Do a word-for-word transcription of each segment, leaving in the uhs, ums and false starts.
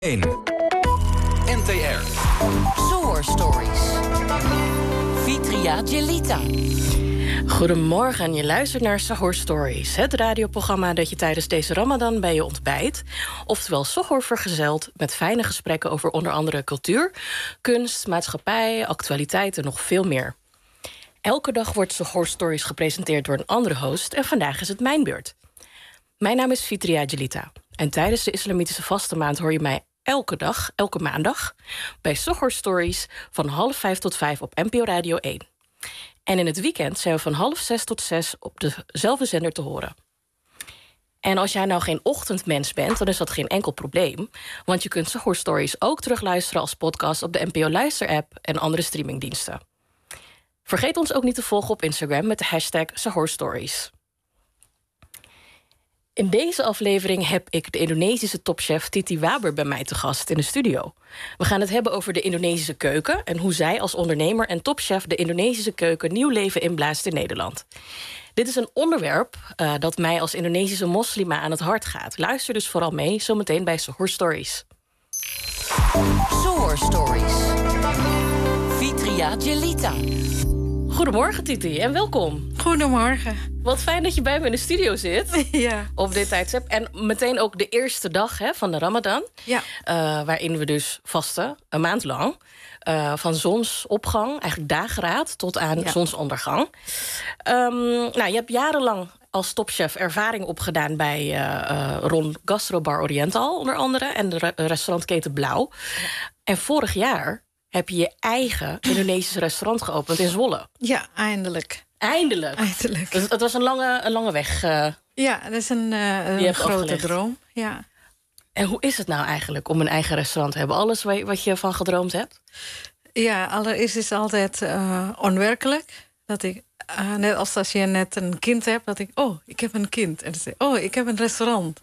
één. N T R. Soar Stories. Fitria Gelita. Goedemorgen en je luistert naar Sahur Stories, het radioprogramma dat je tijdens deze Ramadan bij je ontbijt, oftewel Sahur vergezelt met fijne gesprekken over onder andere cultuur, kunst, maatschappij, actualiteit en nog veel meer. Elke dag wordt Sahur Stories gepresenteerd door een andere host en vandaag is het mijn beurt. Mijn naam is Fitria Gelita en tijdens de islamitische vaste maand hoor je mij elke dag, elke maandag, bij Sahur Stories van half vijf tot vijf op N P O Radio één. En in het weekend zijn we van half zes tot zes op dezelfde zender te horen. En als jij nou geen ochtendmens bent, dan is dat geen enkel probleem. Want je kunt Sahur Stories ook terugluisteren als podcast op de N P O Luister-app en andere streamingdiensten. Vergeet ons ook niet te volgen op Instagram met de hashtag Sahur Stories. In deze aflevering heb ik de Indonesische topchef Titi Waber bij mij te gast in de studio. We gaan het hebben over de Indonesische keuken en hoe zij als ondernemer en topchef de Indonesische keuken nieuw leven inblaast in Nederland. Dit is een onderwerp uh, dat mij als Indonesische moslima aan het hart gaat. Luister dus vooral mee, zometeen bij Sahur Stories. Soar Stories. Fitria Gelita. Goedemorgen Titi en welkom. Goedemorgen. Wat fijn dat je bij me in de studio zit. Ja. Op dit tijdstip. En meteen ook de eerste dag hè, van de Ramadan. Ja. Uh, waarin we dus vasten, een maand lang. Uh, van zonsopgang, eigenlijk dageraad, tot aan ja. zonsondergang. Um, nou, je hebt jarenlang als topchef ervaring opgedaan bij uh, uh, Ron Gastrobar Oriental, onder andere. En de re- restaurantketen Blauw. Ja. En vorig jaar heb je je eigen Indonesische restaurant geopend in Zwolle. Ja, eindelijk. Eindelijk. Eindelijk. Dus het was een lange, een lange weg. Uh, ja, dat is een, uh, een grote afgelegd. droom. Ja. En hoe is het nou eigenlijk om een eigen restaurant te hebben? Alles wat je van gedroomd hebt? Ja, allereerst is het altijd uh, onwerkelijk. Dat ik, uh, net als als je net een kind hebt, dat ik, oh, ik heb een kind. En dan zeg ik, oh, ik heb een restaurant.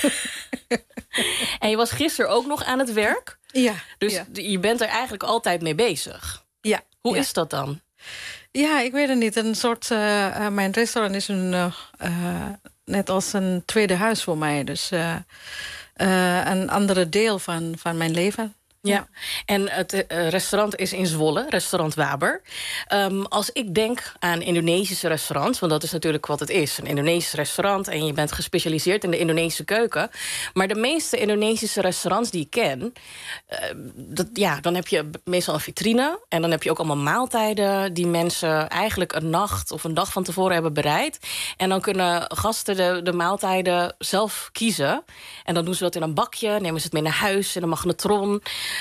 En je was gisteren ook nog aan het werk. Ja. Dus ja. je bent er eigenlijk altijd mee bezig. Ja. Hoe ja. is dat dan? Ja, ik weet het niet. Een soort, uh, uh, mijn restaurant is een, uh, uh, net als een tweede huis voor mij. Dus uh, uh, een andere deel van, van mijn leven. Ja, en het uh, restaurant is in Zwolle, restaurant Waber. Um, als ik denk aan Indonesische restaurants, want dat is natuurlijk wat het is, een Indonesisch restaurant en je bent gespecialiseerd in de Indonesische keuken. Maar de meeste Indonesische restaurants die ik ken, uh, dat, ja, dan heb je meestal een vitrine en dan heb je ook allemaal maaltijden die mensen eigenlijk een nacht of een dag van tevoren hebben bereid. En dan kunnen gasten de, de maaltijden zelf kiezen. En dan doen ze dat in een bakje, nemen ze het mee naar huis in een magnetron.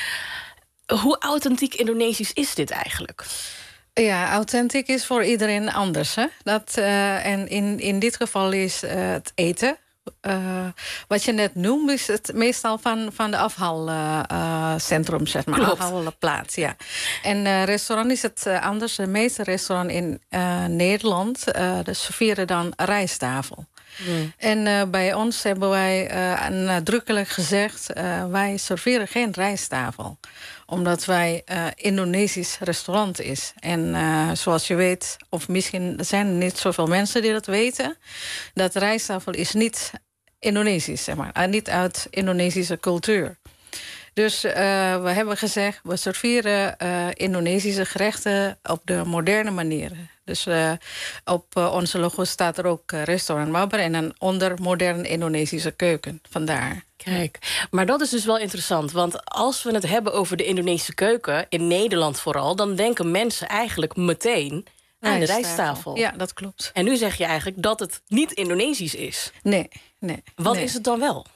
Hoe authentiek Indonesisch is dit eigenlijk? Ja, authentiek is voor iedereen anders. Hè? Dat, uh, en in, in dit geval is uh, het eten. Uh, wat je net noemt, is het meestal van, van de afhaalcentrum, uh, zeg maar. Klopt. Afhaalplaats, ja. En uh, restaurant is het uh, anders. De meeste restaurants in uh, Nederland uh, de serveren dan rijsttafel. Mm. En uh, bij ons hebben wij uh, nadrukkelijk gezegd, Uh, wij serveren geen rijsttafel. Omdat wij uh, Indonesisch restaurant is. En uh, zoals je weet, of misschien zijn er niet zoveel mensen die dat weten, dat rijsttafel is niet Indonesisch, zeg maar. Uh, niet uit Indonesische cultuur. Dus uh, we hebben gezegd, we serveren uh, Indonesische gerechten op de moderne manier. Dus uh, op uh, onze logo staat er ook uh, restaurant Waber en dan onder modern Indonesische keuken. Vandaar. Kijk, maar dat is dus wel interessant. Want als we het hebben over de Indonesische keuken, in Nederland vooral, dan denken mensen eigenlijk meteen aan de rijsttafel. Ja, dat klopt. En nu zeg je eigenlijk dat het niet Indonesisch is. Nee, nee. Wat nee. is het dan wel?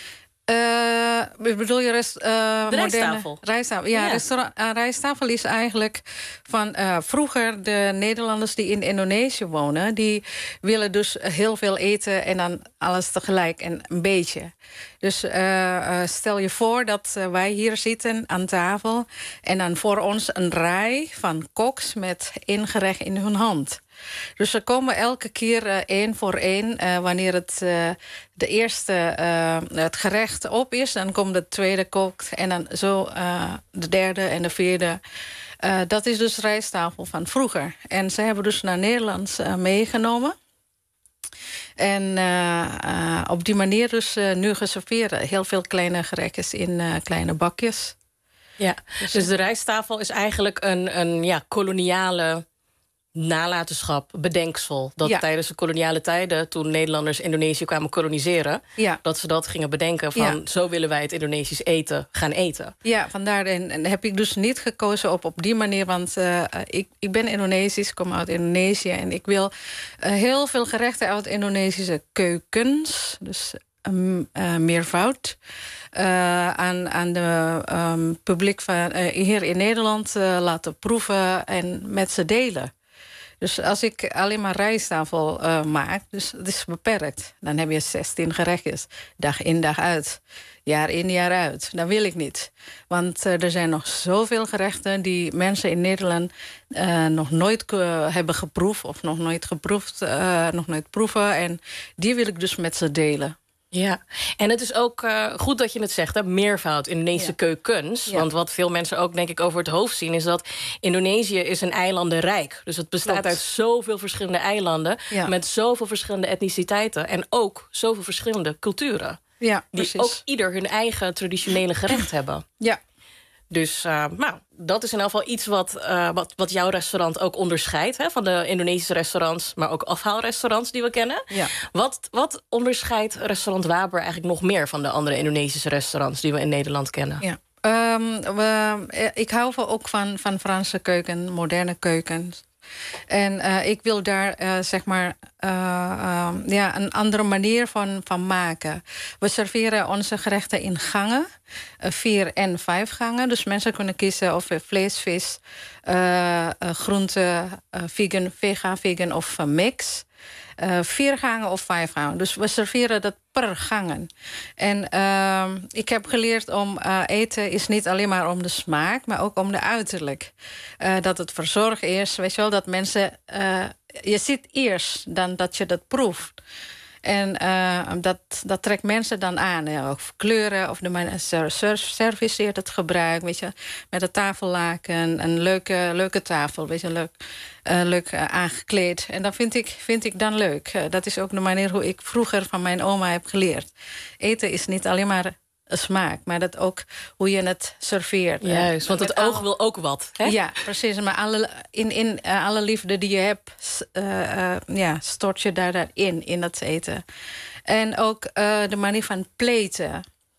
Uh, bedoel je rest, uh, de moderne rijsttafel? rijsttafel. Ja, ja. Restaurant, uh, rijsttafel is eigenlijk van uh, vroeger de Nederlanders die in Indonesië wonen, die willen dus heel veel eten en dan alles tegelijk en een beetje. Dus uh, uh, stel je voor dat uh, wij hier zitten aan tafel en dan voor ons een rij van koks met één gerecht in hun hand. Dus ze komen elke keer uh, één voor één. Uh, wanneer het, uh, de eerste uh, het gerecht op is, dan komt de tweede kookt. En dan zo uh, de derde en de vierde. Uh, dat is dus rijsttafel van vroeger. En ze hebben dus naar Nederland uh, meegenomen. En uh, uh, op die manier dus uh, nu geserveerd. Heel veel kleine gerechtjes in uh, kleine bakjes. Ja, dus, dus de rijsttafel is eigenlijk een, een ja, koloniale nalatenschap, bedenksel. Dat ja. tijdens de koloniale tijden, toen Nederlanders Indonesië kwamen koloniseren, ja. dat ze dat gingen bedenken van ja. zo willen wij het Indonesisch eten gaan eten. Ja, vandaar en, en heb ik dus niet gekozen op, op die manier, want uh, ik, ik ben Indonesisch, kom uit Indonesië en ik wil uh, heel veel gerechten uit Indonesische keukens, dus um, uh, meervoud. Uh, aan, aan de um, publiek van, uh, hier in Nederland uh, laten proeven en met ze delen. Dus als ik alleen maar rijsttafel uh, maak, dus het is beperkt. Dan heb je zestien gerechtjes, dag in dag uit. Jaar in, jaar uit. Dat wil ik niet. Want uh, er zijn nog zoveel gerechten die mensen in Nederland uh, nog nooit uh, hebben geproefd, of nog nooit geproefd, uh, nog nooit proeven. En die wil ik dus met ze delen. Ja, en het is ook uh, goed dat je het zegt, hè, meervoud, Indonesische ja. keukens. Ja. Want wat veel mensen ook, denk ik, over het hoofd zien, is dat Indonesië is een eilandenrijk. Dus het bestaat Klopt. uit zoveel verschillende eilanden, ja. met zoveel verschillende etniciteiten en ook zoveel verschillende culturen. Ja, die precies. ook ieder hun eigen traditionele gerecht hebben. Ja. Dus uh, nou, dat is in elk geval iets wat, uh, wat, wat jouw restaurant ook onderscheidt, hè, van de Indonesische restaurants, maar ook afhaalrestaurants die we kennen. Ja. Wat, wat onderscheidt restaurant Waber eigenlijk nog meer van de andere Indonesische restaurants die we in Nederland kennen? Ja. Um, we, ik hou ook van, van Franse keuken, moderne keukens. En uh, ik wil daar uh, zeg maar uh, uh, ja, een andere manier van, van maken. We serveren onze gerechten in gangen, uh, vier en vijf gangen. Dus mensen kunnen kiezen of vlees, vis, uh, uh, groente, uh, vegan, vega, vegan of uh, mix. Uh, vier gangen of vijf gangen. Dus we serveren dat per gangen. En uh, ik heb geleerd om uh, eten is niet alleen maar om de smaak, maar ook om de uiterlijk. Uh, dat het verzorgd is, weet je wel, dat mensen uh, je ziet eerst dan dat je dat proeft. En uh, dat, dat trekt mensen dan aan. Ja, of kleuren, of de man serviceert het gebruik. Weet je, met een tafellaken, een leuke, leuke tafel. Weet je, leuk, uh, leuk uh, aangekleed. En dat vind ik, vind ik dan leuk. Uh, dat is ook de manier hoe ik vroeger van mijn oma heb geleerd. Eten is niet alleen maar een smaak, maar dat ook hoe je het serveert. Juist, want het oog wil ook wat. Hè? Ja, precies. Maar alle, in, in uh, alle liefde die je hebt, uh, uh, ja, stort je daar, daarin, in dat eten. En ook uh, de manier van pleten.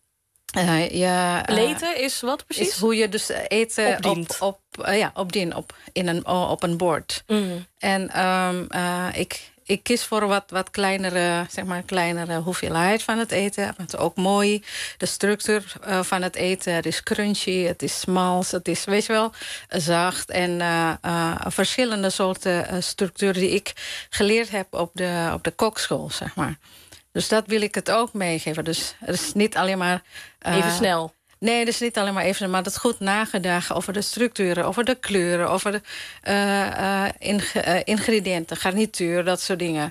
Uh, ja, uh, pleten is wat precies? Is hoe je dus eten opdient. op, op, uh, ja, opdient op, in een, op een bord. Mm. En um, uh, ik... Ik kies voor wat, wat kleinere, zeg maar, kleinere hoeveelheid van het eten. Het is ook mooi. De structuur uh, van het eten. Het is crunchy, het is smalls, het is, weet je wel, zacht. En uh, uh, verschillende soorten uh, structuren die ik geleerd heb op de, op de kokschool, zeg maar. Dus dat wil ik het ook meegeven. Dus het is niet alleen maar Uh, even snel. Nee, dat is niet alleen maar even, maar dat is goed nagedacht over de structuren, over de kleuren, over de uh, uh, inge, uh, ingrediënten, garnituur, dat soort dingen.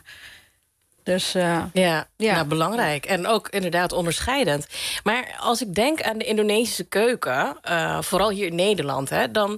Dus uh, ja, ja. Nou, belangrijk. En ook inderdaad onderscheidend. Maar als ik denk aan de Indonesische keuken, uh, vooral hier in Nederland, hè, dan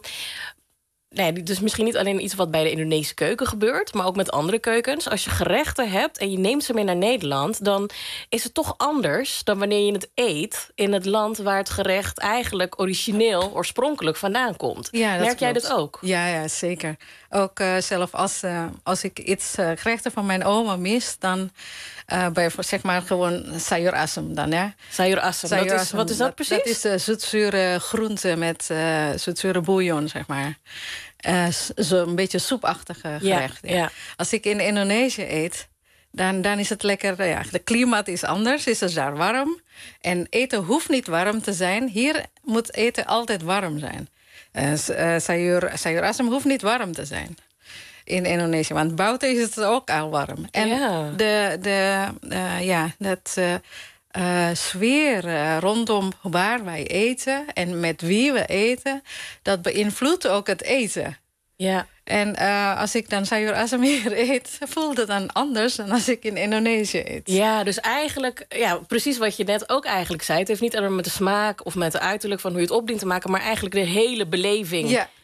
nee, dus misschien niet alleen iets wat bij de Indonesische keuken gebeurt, maar ook met andere keukens. Als je gerechten hebt en je neemt ze mee naar Nederland, dan is het toch anders dan wanneer je het eet in het land waar het gerecht eigenlijk origineel, oorspronkelijk vandaan komt. Ja, dat Merk klopt. jij dat ook? Ja, ja, zeker. Ook uh, zelf als, uh, als ik iets uh, gerechten van mijn oma mis, dan uh, bij zeg maar gewoon sayur asem dan, ja. Sayur asem. Sayur Wat is, asem, wat is dat, dat precies? Dat is uh, zoetzure groente met uh, zoetzure bouillon, zeg maar. Uh, Zo'n beetje soepachtige gerecht. Ja, ja. Als ik in Indonesië eet, dan, dan is het lekker. Ja, de klimaat is anders, is het daar warm. En eten hoeft niet warm te zijn. Hier moet eten altijd warm zijn. Uh, sayur, sayur asem hoeft niet warm te zijn in Indonesië. Want buiten is het ook al warm. En ja. de, de, uh, ja, dat uh, uh, sfeer uh, rondom waar wij eten en met wie we eten, dat beïnvloedt ook het eten. Ja. En uh, als ik dan sayur asem hier eet, voelt het dan anders dan als ik in Indonesië eet. Ja, dus eigenlijk, ja, precies wat je net ook eigenlijk zei. Het heeft niet alleen met de smaak of met de uiterlijk van hoe je het opdient te maken, maar eigenlijk de hele beleving Ja.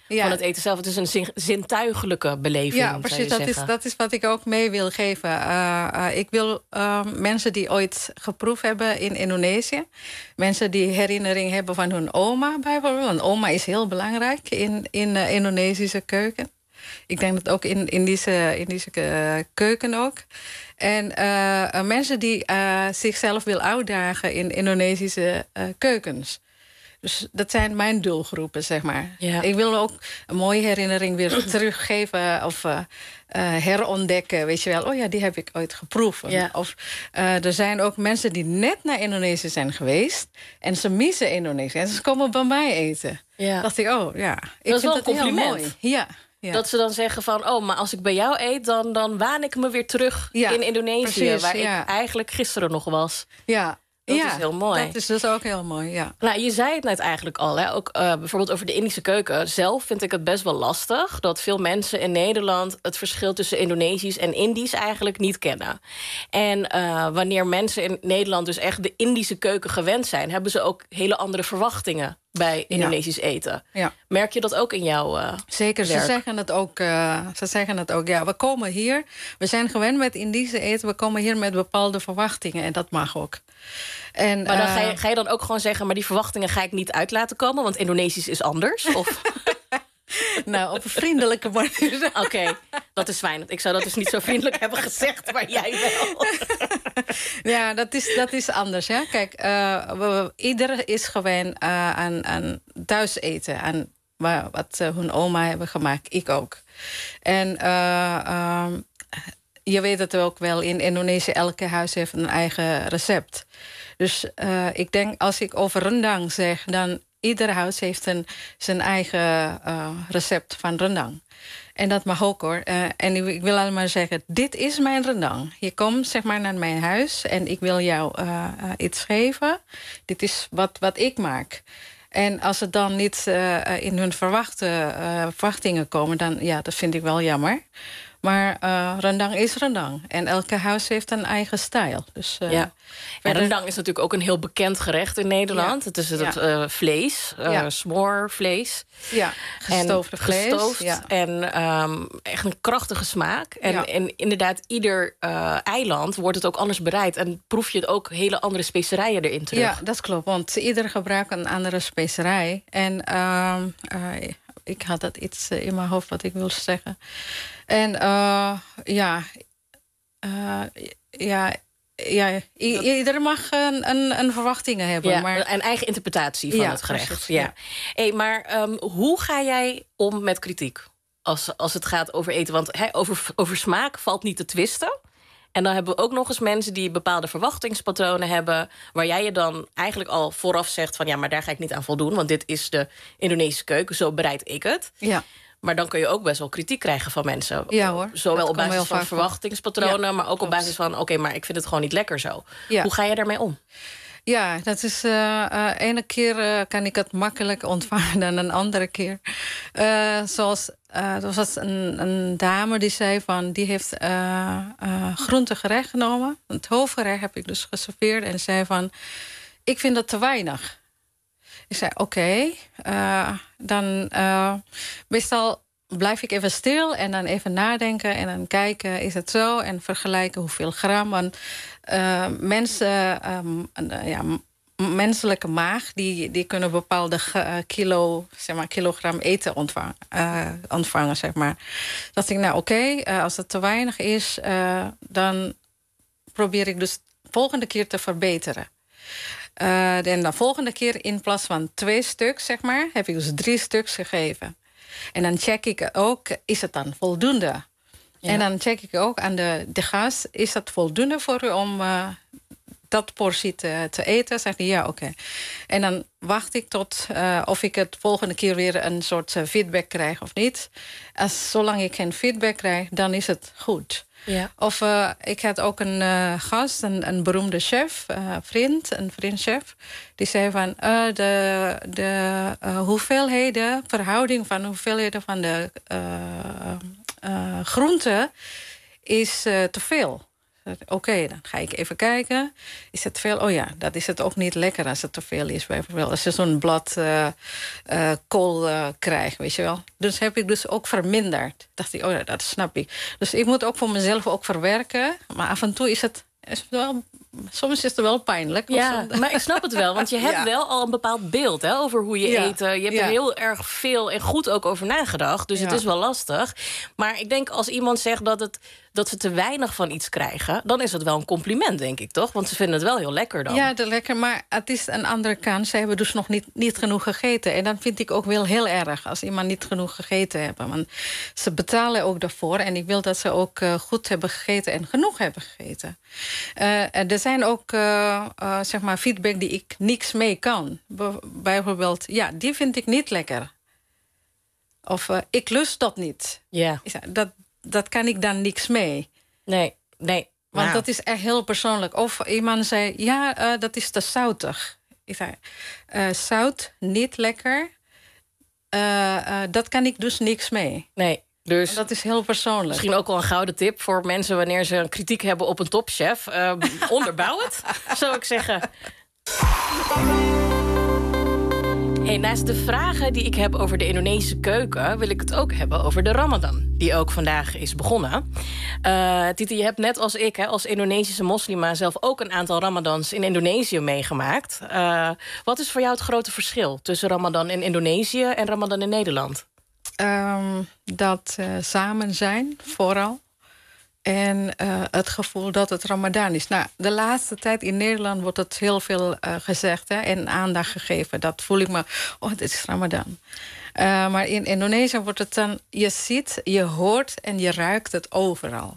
Ja. van het eten zelf. Het is een zin, zintuigelijke beleving. Ja, precies. Dat is, dat is wat ik ook mee wil geven. Uh, uh, ik wil uh, mensen die ooit geproefd hebben in Indonesië, mensen die herinnering hebben van hun oma bijvoorbeeld. Want oma is heel belangrijk in, in de Indonesische keuken. Ik denk dat ook in Indische, Indische uh, keuken ook. En uh, uh, mensen die uh, zichzelf wil uitdagen in Indonesische uh, keukens. Dus dat zijn mijn doelgroepen, zeg maar. Ja. Ik wil ook een mooie herinnering weer teruggeven of uh, uh, herontdekken. Weet je wel, oh ja, die heb ik ooit geproefd. Ja. Of uh, er zijn ook mensen die net naar Indonesië zijn geweest en ze missen Indonesië en ze komen bij mij eten. Ja. Dacht ik, oh ja, ik dat is vind wel een dat compliment. heel mooi. Ja. Ja. Dat ze dan zeggen van, oh, maar als ik bij jou eet, dan, dan waan ik me weer terug Ja, in Indonesië, precies, waar ja. ik eigenlijk gisteren nog was. Ja. Dat ja, is heel mooi. Dat is dus ook heel mooi, ja. Nou, je zei het net eigenlijk al, hè? Ook uh, bijvoorbeeld over de Indische keuken. Zelf vind ik het best wel lastig dat veel mensen in Nederland het verschil tussen Indonesisch en Indisch eigenlijk niet kennen. En uh, wanneer mensen in Nederland dus echt de Indische keuken gewend zijn, hebben ze ook hele andere verwachtingen bij Indonesisch ja. eten. Ja. Merk je dat ook in jouw uh, Zeker, werk? ze zeggen het ook. Uh, ze zeggen het ook. Ja, we komen hier, we zijn gewend met Indische eten, we komen hier met bepaalde verwachtingen en dat mag ook. En, maar dan uh, ga, je, ga je dan ook gewoon zeggen, maar die verwachtingen ga ik niet uit laten komen, want Indonesisch is anders? Of? Nou, op een vriendelijke manier. Oké, okay, dat is fijn. Ik zou dat dus niet zo vriendelijk hebben gezegd, maar jij wel. Ja, dat is, dat is anders. Ja. Kijk, uh, we, ieder is gewend uh, aan, aan thuis eten. Aan wat uh, hun oma hebben gemaakt. Ik ook. En uh, um, je weet het ook wel, in Indonesië, elke huis heeft een eigen recept. Dus uh, ik denk, als ik over rendang zeg, dan ieder huis heeft een, zijn eigen uh, recept van rendang. En dat mag ook hoor. Uh, en ik wil alleen maar zeggen, dit is mijn rendang. Je komt zeg maar naar mijn huis en ik wil jou uh, uh, iets geven. Dit is wat, wat ik maak. En als het dan niet uh, in hun verwachte, uh, verwachtingen komen, dan ja, dat vind ik wel jammer. Maar uh, rendang is rendang. En elke huis heeft een eigen stijl. Dus, uh, ja. En verder... rendang is natuurlijk ook een heel bekend gerecht in Nederland. Ja. Het is het Ja. uh, vlees, uh, Ja. smoorvlees. Ja, gestoofde en vlees. Gestoofd Ja. En um, echt een krachtige smaak. En, Ja. en inderdaad, ieder uh, eiland wordt het ook anders bereid. En proef je het ook hele andere specerijen erin terug. Ja, dat klopt. Want ieder gebruikt een andere specerij. En uh, uh, ik had dat iets in mijn hoofd wat ik wil zeggen. En uh, ja, uh, ja, ja i- ieder mag een, een, een verwachtingen hebben. Ja, maar... een eigen interpretatie van Ja, het gerecht. precies, ja. ja. Hey, maar um, hoe ga jij om met kritiek als, als het gaat over eten? Want he, over, over smaak valt niet te twisten. En dan hebben we ook nog eens mensen die bepaalde verwachtingspatronen hebben, waar jij je dan eigenlijk al vooraf zegt van ja, maar daar ga ik niet aan voldoen, want dit is de Indonesische keuken, zo bereid ik het. Ja. Maar dan kun je ook best wel kritiek krijgen van mensen. Ja hoor. Zowel Dat op komt basis heel van vaak verwachtingspatronen, Ja, maar ook klopt. op basis van oké, okay, maar ik vind het gewoon niet lekker zo. Ja. Hoe ga je daarmee om? Ja, dat is uh, uh, ene keer uh, kan ik het makkelijk ontvangen dan een andere keer. Uh, zoals uh, er was een, een dame die zei van die heeft uh, uh, groentegerecht genomen. Het hoofdgerecht heb ik dus geserveerd en zei van ik vind dat te weinig. Ik zei oké, okay, uh, dan uh, meestal blijf ik even stil en dan even nadenken en dan kijken, is het zo? En vergelijken hoeveel gram. Want uh, mensen, um, uh, ja, menselijke maag, die, die kunnen bepaalde uh, kilo, zeg maar, kilogram eten ontvangen, uh, ontvangen zeg maar. Dat ik, nou oké, okay, uh, als het te weinig is, uh, dan probeer ik dus de volgende keer te verbeteren. Uh, en de volgende keer in plaats van twee stuks, zeg maar, heb ik dus drie stuks gegeven. En dan check ik ook, is het dan voldoende? Ja. En dan check ik ook aan de, de gast, is dat voldoende voor u om uh, dat portie te, te eten? Zeg ik, ja, oké. Okay. En dan wacht ik tot uh, of ik het volgende keer weer een soort uh, feedback krijg of niet. Als, zolang ik geen feedback krijg, dan is het goed. Ja. Of uh, ik had ook een uh, gast, een, een beroemde chef, uh, vriend, een vriendchef. Die zei van uh, de, de uh, hoeveelheden, verhouding van hoeveelheden van de uh, uh, groenten is uh, te veel. Oké, okay, dan ga ik even kijken. Is het veel? Oh ja, dat is het ook niet lekker als het te veel is. Bijvoorbeeld als je zo'n blad uh, uh, kool uh, krijgt, weet je wel. Dus heb ik dus ook verminderd. Dacht ik, oh ja, dat snap ik. Dus ik moet ook voor mezelf ook verwerken. Maar af en toe is het, is het wel... Soms is het wel pijnlijk. Ja, maar ik snap het wel. Want je hebt ja. wel al een bepaald beeld hè, over hoe je ja. eet. Je hebt ja. er heel erg veel en goed ook over nagedacht. Dus ja. het is wel lastig. Maar ik denk als iemand zegt dat, het, dat ze te weinig van iets krijgen... dan is het wel een compliment, denk ik, toch? Want ze vinden het wel heel lekker dan. Ja, lekker. Maar het is een andere kant. Ze hebben dus nog niet, niet genoeg gegeten. En dan vind ik ook wel heel erg als iemand niet genoeg gegeten heeft. Want ze betalen ook daarvoor. En ik wil dat ze ook uh, goed hebben gegeten en genoeg hebben gegeten. Uh, er zijn ook uh, uh, zeg maar feedback die ik niks mee kan. Bijvoorbeeld, ja, die vind ik niet lekker. Of uh, ik lust dat niet. Ja. Dat, dat kan ik dan niks mee. Nee, nee. Want wow. dat is echt heel persoonlijk. Of iemand zei, ja, uh, dat is te zoutig. Ik zei, uh, zout, niet lekker. Uh, uh, dat kan ik dus niks mee. Nee. Dus dat is heel persoonlijk. Misschien ook wel een gouden tip voor mensen... wanneer ze een kritiek hebben op een topchef. Uh, onderbouw het, zou ik zeggen. Hey, naast de vragen die ik heb over de Indonesische keuken... wil ik het ook hebben over de Ramadan, die ook vandaag is begonnen. Uh, Titi, je hebt net als ik, hè, als Indonesische moslima... zelf ook een aantal Ramadans in Indonesië meegemaakt. Uh, wat is voor jou het grote verschil tussen Ramadan in Indonesië... en Ramadan in Nederland? Um, dat uh, samen zijn, vooral. En uh, het gevoel dat het Ramadan is. Nou, de laatste tijd in Nederland wordt het heel veel uh, gezegd hè, en aandacht gegeven. Dat voel ik me, oh, dit is Ramadan. Uh, maar in Indonesië wordt het dan, je ziet, je hoort en je ruikt het overal.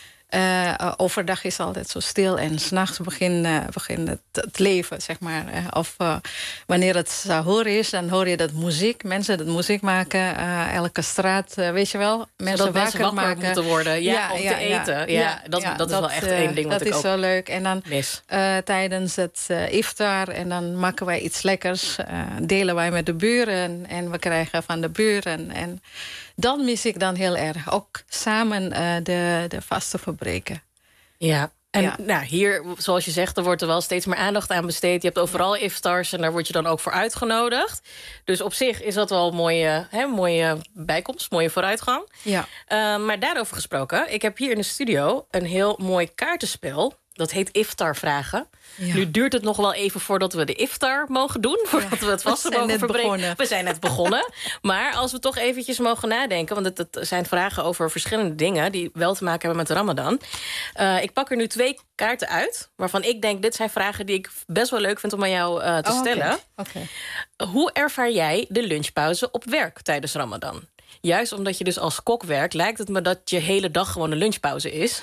Uh, overdag is altijd zo stil en 's nachts begint uh, begin het, het leven, zeg maar. Uh, of uh, wanneer het sahur is, dan hoor je dat muziek. Mensen dat muziek maken, uh, elke straat, uh, weet je wel. Mensen Zodat wakker, mensen wakker maken. moeten worden, ja, ja, om ja, te eten. Ja, ja, dat, ja, dat is dat, wel echt uh, één ding wat ik ook Dat is zo leuk. En dan uh, tijdens het uh, iftar, en dan maken wij iets lekkers. Uh, delen wij met de buren en we krijgen van de buren. En dan mis ik dan heel erg. Ook samen uh, de, de vasten verbreken. Ja, en ja. Nou, hier, zoals je zegt, er wordt er wel steeds meer aandacht aan besteed. Je hebt overal iftars en daar word je dan ook voor uitgenodigd. Dus op zich is dat wel een mooie, hè, mooie bijkomst, mooie vooruitgang. Ja. Uh, maar daarover gesproken, ik heb hier in de studio een heel mooi kaartenspel. Dat heet Iftar Vragen. Ja. Nu duurt het nog wel even voordat we de iftar mogen doen. Voordat ja. we het vasten we mogen verbreken. Begonnen. We zijn net begonnen. Maar als we toch eventjes mogen nadenken... want het, het zijn vragen over verschillende dingen... die wel te maken hebben met de Ramadan. Uh, ik pak er nu twee kaarten uit... waarvan ik denk, dit zijn vragen die ik best wel leuk vind... om aan jou uh, te oh, stellen. Okay. Okay. Hoe ervaar jij de lunchpauze op werk tijdens Ramadan? Juist omdat je dus als kok werkt... lijkt het me dat je hele dag gewoon een lunchpauze is...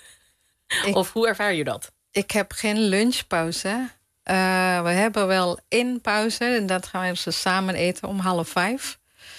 Ik, of hoe ervaar je dat? Ik heb geen lunchpauze. Uh, we hebben wel één pauze. En dat gaan we dus samen eten om half vijf.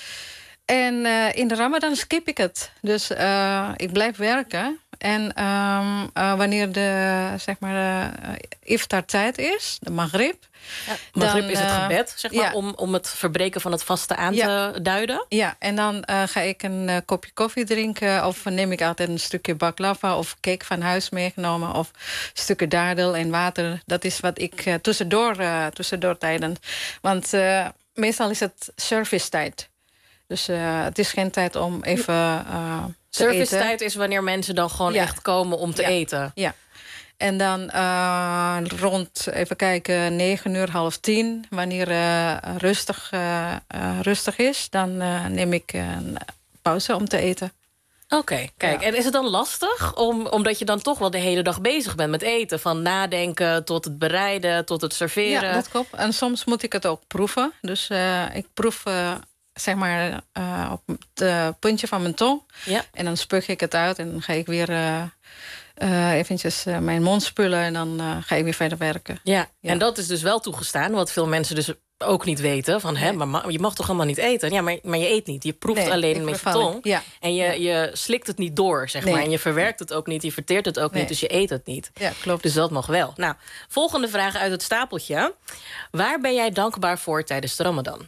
En uh, in de Ramadan skip ik het. Dus uh, ik blijf werken. En um, uh, wanneer de, zeg maar, uh, iftar-tijd is, de maghrib... Ja, maghrib is het gebed, zeg maar, ja. om, om het verbreken van het vasten aan ja. te duiden. Ja, en dan uh, ga ik een uh, kopje koffie drinken... of neem ik altijd een stukje baklava of cake van huis meegenomen... of stukken dadel en water. Dat is wat ik uh, tussendoor, uh, tussendoor tijden... Want uh, meestal is het servicetijd. Dus uh, het is geen tijd om even uh, Servicetijd is wanneer mensen dan gewoon ja. echt komen om te ja. eten. Ja. En dan uh, rond, even kijken, negen uur, half tien... wanneer uh, rustig, uh, uh, rustig is, dan uh, neem ik een pauze om te eten. Oké, okay, kijk. Ja. En is het dan lastig? Om, omdat je dan toch wel de hele dag bezig bent met eten. Van nadenken tot het bereiden, tot het serveren. Ja, dat klopt. En soms moet ik het ook proeven. Dus uh, ik proef... Uh, zeg maar uh, op het uh, puntje van mijn tong. Ja. En dan spuug ik het uit en dan ga ik weer uh, uh, eventjes uh, mijn mond spullen... en dan uh, ga ik weer verder werken. Ja. ja, en dat is dus wel toegestaan, wat veel mensen dus ook niet weten. Van, hè, maar ma je mag toch helemaal niet eten? Ja, maar, maar je eet niet. Je proeft nee, alleen met je tong. Ja. En je, je slikt het niet door, zeg nee. maar. En je verwerkt het ook niet, je verteert het ook nee. niet, dus je eet het niet. Ja, klopt. Dus dat mag wel. Nou, volgende vraag uit het stapeltje. Waar ben jij dankbaar voor tijdens de Ramadan?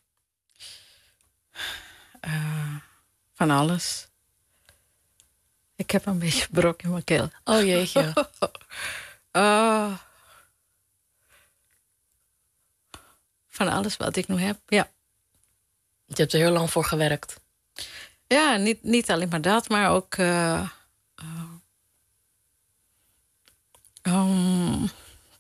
Uh, van alles. Ik heb een beetje brok in mijn keel. Oh jeetje. uh, van alles wat ik nu heb, ja. Je hebt er heel lang voor gewerkt. Ja, niet, niet alleen maar dat, maar ook... Uh, uh, um,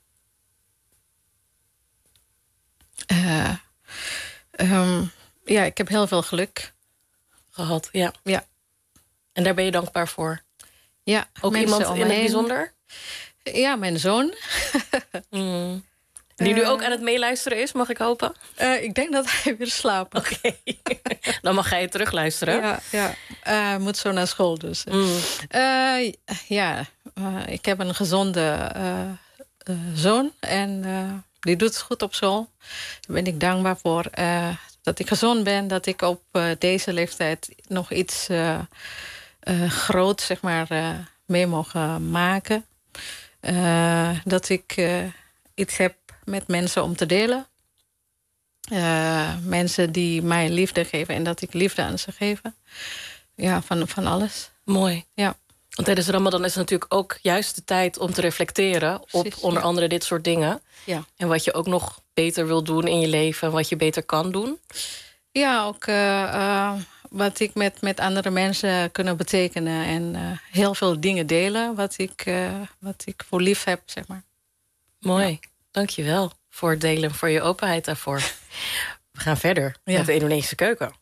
uh, um, ja, ik heb heel veel geluk gehad. Ja. Ja. En daar ben je dankbaar voor? Ja. Ook iemand in het bijzonder? Ja, mijn zoon. mm. Die nu ook aan het meeluisteren is, mag ik hopen? Uh, ik denk dat hij weer slaapt. Oké, okay. Dan mag jij terugluisteren. Ja, ja. Hij uh, moet zo naar school dus. Mm. Uh, ja, uh, ik heb een gezonde uh, uh, zoon. En uh, die doet het goed op school. Daar ben ik dankbaar voor. Uh, dat ik gezond ben. Dat ik op uh, deze leeftijd nog iets uh, uh, groot, zeg maar, uh, mee mogen maken. Uh, dat ik uh, iets heb met mensen om te delen. Uh, mensen die mij liefde geven en dat ik liefde aan ze geef. Ja, van, van alles. Mooi. Ja. Want tijdens Ramadan is het natuurlijk ook juist de tijd om te reflecteren Precies, op onder ja. andere dit soort dingen. Ja. En wat je ook nog beter wil doen in je leven, wat je beter kan doen. Ja, ook uh, uh, wat ik met, met andere mensen kunnen betekenen. En uh, heel veel dingen delen wat ik, uh, wat ik voor lief heb, zeg maar. Mooi. Ja. Dank je wel voor het delen, voor je openheid daarvoor. We gaan verder Ja. met de Indonesische keuken.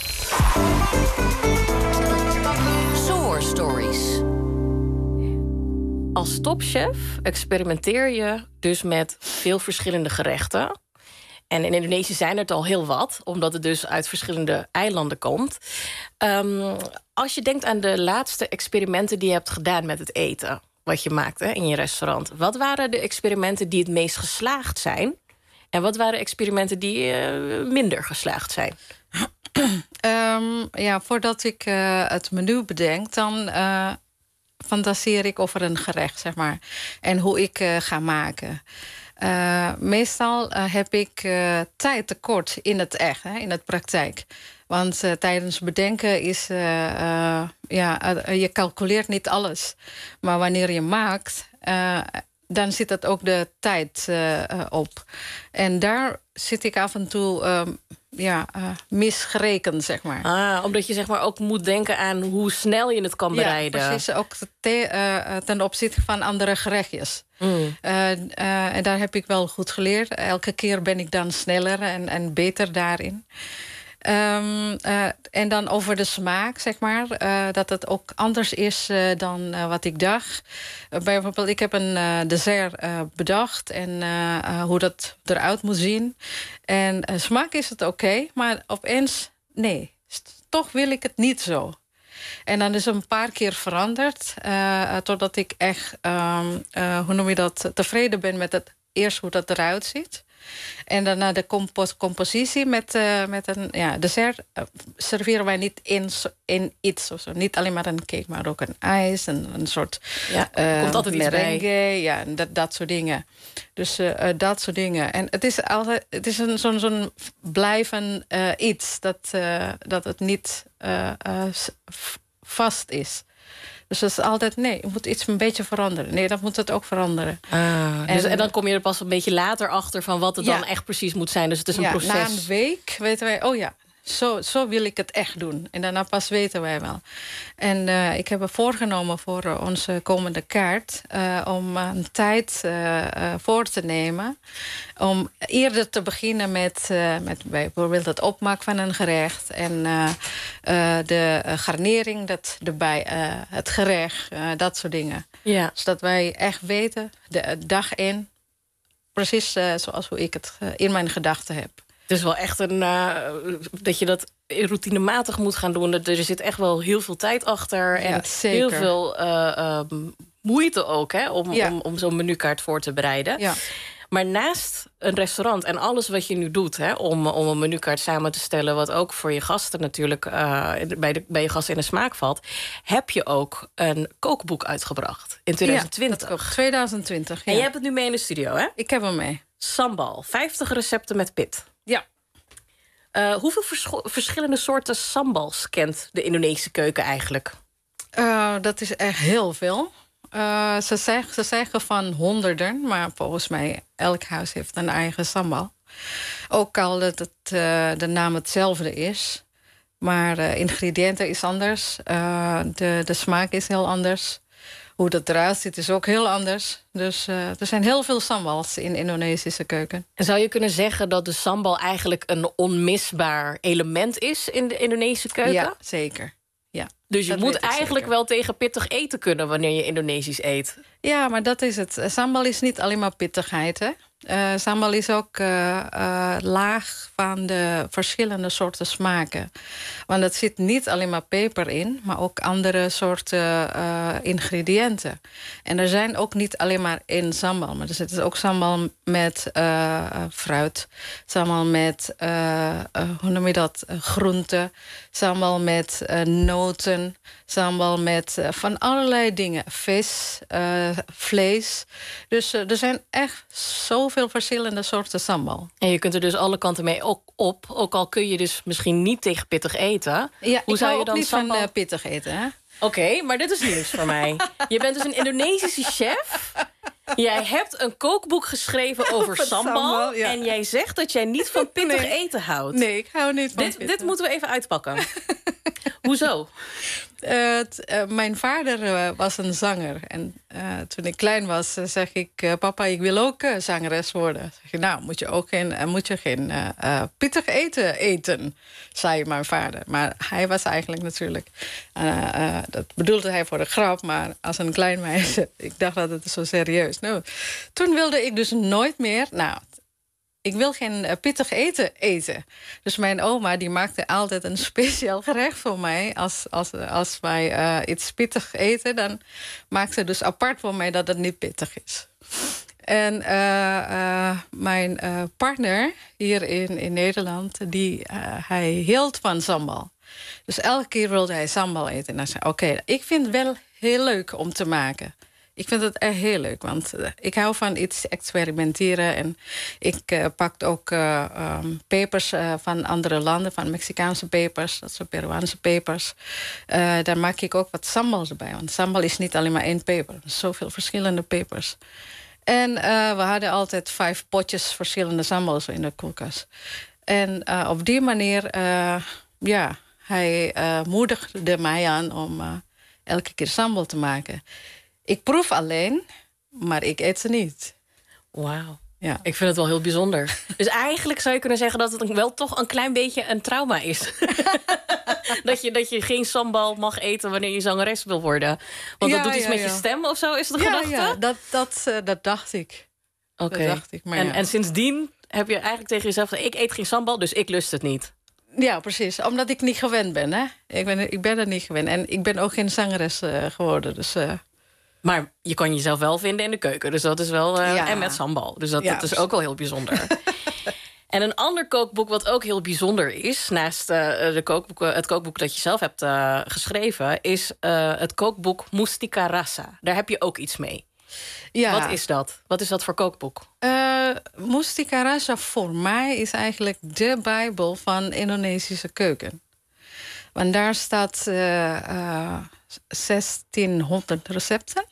Soar Stories. Als topchef experimenteer je dus met veel verschillende gerechten. En in Indonesië zijn er al heel wat, omdat het dus uit verschillende eilanden komt. Um, als je denkt aan de laatste experimenten die je hebt gedaan met het eten, wat je maakte in je restaurant. Wat waren de experimenten die het meest geslaagd zijn? En wat waren experimenten die uh, minder geslaagd zijn? Um, ja, voordat ik uh, het menu bedenk, dan uh, fantaseer ik over een gerecht, zeg maar. En hoe ik uh, ga maken. Uh, meestal uh, heb ik uh, tijd tekort in het echt, hè, in het praktijk. Want uh, tijdens bedenken is... Uh, uh, ja, uh, je calculeert niet alles. Maar wanneer je maakt... Uh, dan zit het ook de tijd uh, uh, op. En daar zit ik af en toe uh, ja, uh, misgerekend, zeg maar. Ah, omdat je zeg maar ook moet denken aan hoe snel je het kan bereiden. Ja, precies. Ook te, uh, ten opzichte van andere gerechtjes. Mm. Uh, uh, en daar heb ik wel goed geleerd. Elke keer ben ik dan sneller en, en beter daarin. Um, uh, en dan over de smaak, zeg maar. Uh, dat het ook anders is uh, dan uh, wat ik dacht. Uh, bijvoorbeeld, ik heb een uh, dessert uh, bedacht. En uh, uh, hoe dat eruit moet zien. En uh, smaak is het oké. Okay, maar opeens, nee. Toch wil ik het niet zo. En dan is het een paar keer veranderd. Uh, totdat ik echt, um, uh, hoe noem je dat, tevreden ben met het eerst hoe dat eruit ziet. En daarna de compos compositie met, uh, met een ja, dessert uh, serveren wij niet in, in iets of zo. Niet alleen maar een cake, maar ook een ijs, een, een soort ja, uh, komt altijd merengue, iets bij. ja, dat, dat soort dingen. Dus uh, uh, dat soort dingen. En het is altijd, het is een zo'n zo'n blijven uh, iets dat, uh, dat het niet uh, uh, vast is. Dus dat is altijd, nee, je moet iets een beetje veranderen. Nee, dan moet het ook veranderen. Ah, en, dus, en dan kom je er pas een beetje later achter van wat het ja. dan echt precies moet zijn. Dus het is een ja, proces. Na een week weten wij, oh ja, zo, zo wil ik het echt doen. En daarna pas weten wij wel. En uh, ik heb me voorgenomen voor uh, onze komende kaart... Uh, om een tijd uh, uh, voor te nemen. Om eerder te beginnen met, uh, met bijvoorbeeld het opmaak van een gerecht. En uh, uh, de garnering dat erbij, uh, het gerecht, uh, dat soort dingen. Ja. Zodat wij echt weten, de dag in... precies uh, zoals hoe ik het uh, in mijn gedachten heb. Het is wel echt een uh, dat je dat routinematig moet gaan doen. Er zit echt wel heel veel tijd achter. En ja, zeker. heel veel uh, um, moeite ook, hè, om, ja. om, om zo'n menukaart voor te bereiden. Ja. Maar naast een restaurant en alles wat je nu doet... Hè, om, om een menukaart samen te stellen... wat ook voor je gasten natuurlijk uh, bij, de, bij je gasten in de smaak valt... heb je ook een kookboek uitgebracht in twintig twintig. Ja, dat klopt. twintig twintig, ja. En jij hebt het nu mee in de studio, hè? Ik heb hem mee. Sambal, vijftig recepten met pit. Ja. Uh, hoeveel vers verschillende soorten sambals kent de Indonesische keuken eigenlijk? Uh, dat is echt heel veel. Uh, ze, zeg, ze zeggen van honderden, maar volgens mij elk huis heeft een eigen sambal. Ook al dat het, uh, de naam hetzelfde is. Maar de uh, ingrediënten is anders. Uh, de, de smaak is heel anders. Hoe dat eruit ziet is ook heel anders. Dus uh, er zijn heel veel sambals in de Indonesische keuken. En zou je kunnen zeggen dat de sambal eigenlijk een onmisbaar element is in de Indonesische keuken? Ja, zeker. Ja, dus je moet eigenlijk zeker. wel tegen pittig eten kunnen wanneer je Indonesisch eet. Ja, maar dat is het. Sambal is niet alleen maar pittigheid, hè? Uh, sambal is ook uh, uh, laag van de verschillende soorten smaken. Want er zit niet alleen maar peper in, maar ook andere soorten uh, ingrediënten. En er zijn ook niet alleen maar één sambal, maar er zit ook sambal met uh, fruit, sambal met uh, uh, hoe noem je dat, uh, groenten, sambal met uh, noten, sambal met uh, van allerlei dingen, vis, uh, vlees. Dus uh, er zijn echt zo veel verschillende soorten sambal. En je kunt er dus alle kanten mee ook op. Ook al kun je dus misschien niet tegen pittig eten. Ja, Hoe ik zou hou je ook dan niet sambal... van uh, pittig eten, hè? Oké, okay, maar dit is nieuws voor mij. Je bent dus een Indonesische chef. Jij hebt een kookboek geschreven over sambal. sambal ja. En jij zegt dat jij niet van pittig nee. eten houdt. Nee, ik hou niet van dit, pittig. Dit moeten we even uitpakken. Hoezo? Uh, t, uh, mijn vader uh, was een zanger. En uh, toen ik klein was, uh, zeg ik... Uh, papa, ik wil ook uh, zangeres worden. Zeg ik, nou, moet je ook geen, uh, moet je geen uh, uh, pittig eten eten, zei mijn vader. Maar hij was eigenlijk natuurlijk... Uh, uh, dat bedoelde hij voor de grap, maar als een klein meisje... ik dacht dat het zo serieus. Nou, toen wilde ik dus nooit meer... Nou, ik wil geen uh, pittig eten eten. Dus mijn oma die maakte altijd een speciaal gerecht voor mij. Als, als, als wij uh, iets pittig eten, dan maakte ze dus apart voor mij dat het niet pittig is. En uh, uh, mijn uh, partner hier in, in Nederland, die, uh, hij hield van sambal. Dus elke keer wilde hij sambal eten. En dan zei oké, okay, ik vind het wel heel leuk om te maken. Ik vind het echt heel leuk, want uh, ik hou van iets experimenteren. En ik uh, pak ook uh, um, pepers uh, van andere landen, van Mexicaanse pepers, dat zijn Peruaanse pepers. Uh, daar maak ik ook wat sambal erbij, want sambal is niet alleen maar één peper. Er zijn zoveel verschillende pepers. En uh, we hadden altijd vijf potjes verschillende sambals in de koelkast. En uh, op die manier, uh, ja, hij uh, moedigde mij aan om uh, elke keer sambal te maken. Ik proef alleen, maar ik eet ze niet. Wauw. Ja. Ik vind het wel heel bijzonder. Dus eigenlijk zou je kunnen zeggen dat het wel toch een klein beetje een trauma is. dat, je, dat je geen sambal mag eten wanneer je zangeres wil worden. Want ja, dat doet iets ja, met ja. je stem of zo, is de ja, gedachte? Ja, dat, dat, uh, dat dacht ik. Oké. Okay. En, ja. en sindsdien heb je eigenlijk tegen jezelf gezegd... ik eet geen sambal, dus ik lust het niet. Ja, precies. Omdat ik niet gewend ben. Hè? Ik, ben ik ben er niet gewend. En ik ben ook geen zangeres uh, geworden, dus... Uh, Maar je kan jezelf wel vinden in de keuken. Dus dat is wel uh, ja. En met sambal. Dus dat, ja, dat is ook wel heel bijzonder. En een ander kookboek wat ook heel bijzonder is... naast uh, de kookboeken, het kookboek dat je zelf hebt uh, geschreven... is uh, het kookboek Mustika Rasa. Daar heb je ook iets mee. Ja. Wat is dat? Wat is dat voor kookboek? Uh, Mustika Rasa voor mij is eigenlijk de Bijbel van Indonesische keuken. Want daar staat uh, uh, zestienhonderd recepten.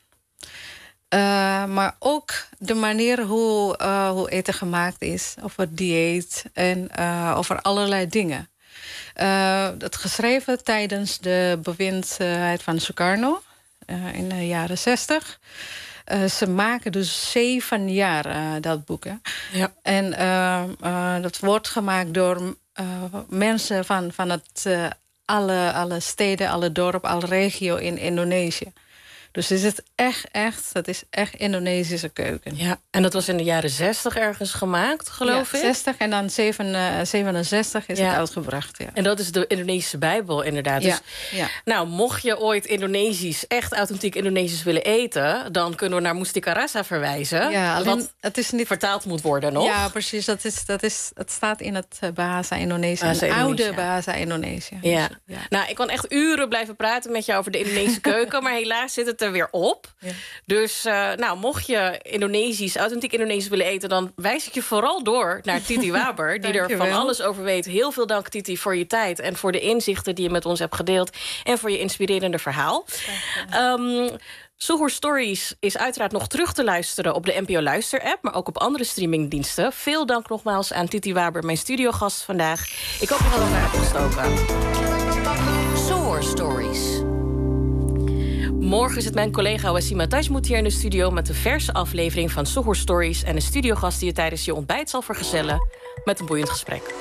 Uh, maar ook de manier hoe, uh, hoe eten gemaakt is. Over dieet en uh, over allerlei dingen. Uh, het geschreven tijdens de bewindheid van Sukarno. Uh, in de jaren zestig. Uh, ze maken dus zeven jaar uh, dat boek. Hè? Ja. En uh, uh, dat wordt gemaakt door uh, mensen van, van het... Uh, Alle, alle steden, alle dorpen, alle regio in Indonesië. Dus is het echt, echt, dat is echt Indonesische keuken. Ja, en dat was in de jaren zestig ergens gemaakt, geloof ja, ik? zestig en dan zevenenzestig is ja. het uitgebracht. Ja. En dat is de Indonesische Bijbel, inderdaad. Ja. Dus, ja. Nou, mocht je ooit Indonesisch, echt authentiek Indonesisch willen eten... dan kunnen we naar Mustika Rasa verwijzen. Ja, alleen, wat het is niet vertaald moet worden nog. Ja, precies. Dat is, dat is, het staat in het Bahasa Indonesië. Bahasa een Indonesië. oude Bahasa Indonesië. Ja. Dus, ja. Nou, ik kan echt uren blijven praten met jou over de Indonesische keuken... maar helaas zit het er uh, weer op. Ja. Dus uh, nou, mocht je Indonesisch, authentiek Indonesisch willen eten... dan wijs ik je vooral door naar Titi Waber... die er van alles over weet. Heel veel dank, Titi, voor je tijd... en voor de inzichten die je met ons hebt gedeeld... en voor je inspirerende verhaal. Um, Sohoor Stories is uiteraard nog terug te luisteren... op de N P O Luister-app, maar ook op andere streamingdiensten. Veel dank nogmaals aan Titi Waber, mijn studiogast vandaag. Ik hoop je wel naar uitgestoken. Sohoor Stories. Morgen zit mijn collega Wassima Tajmoed hier in de studio... met een verse aflevering van Sohoor Stories... en een studiogast die je tijdens je ontbijt zal vergezellen... met een boeiend gesprek.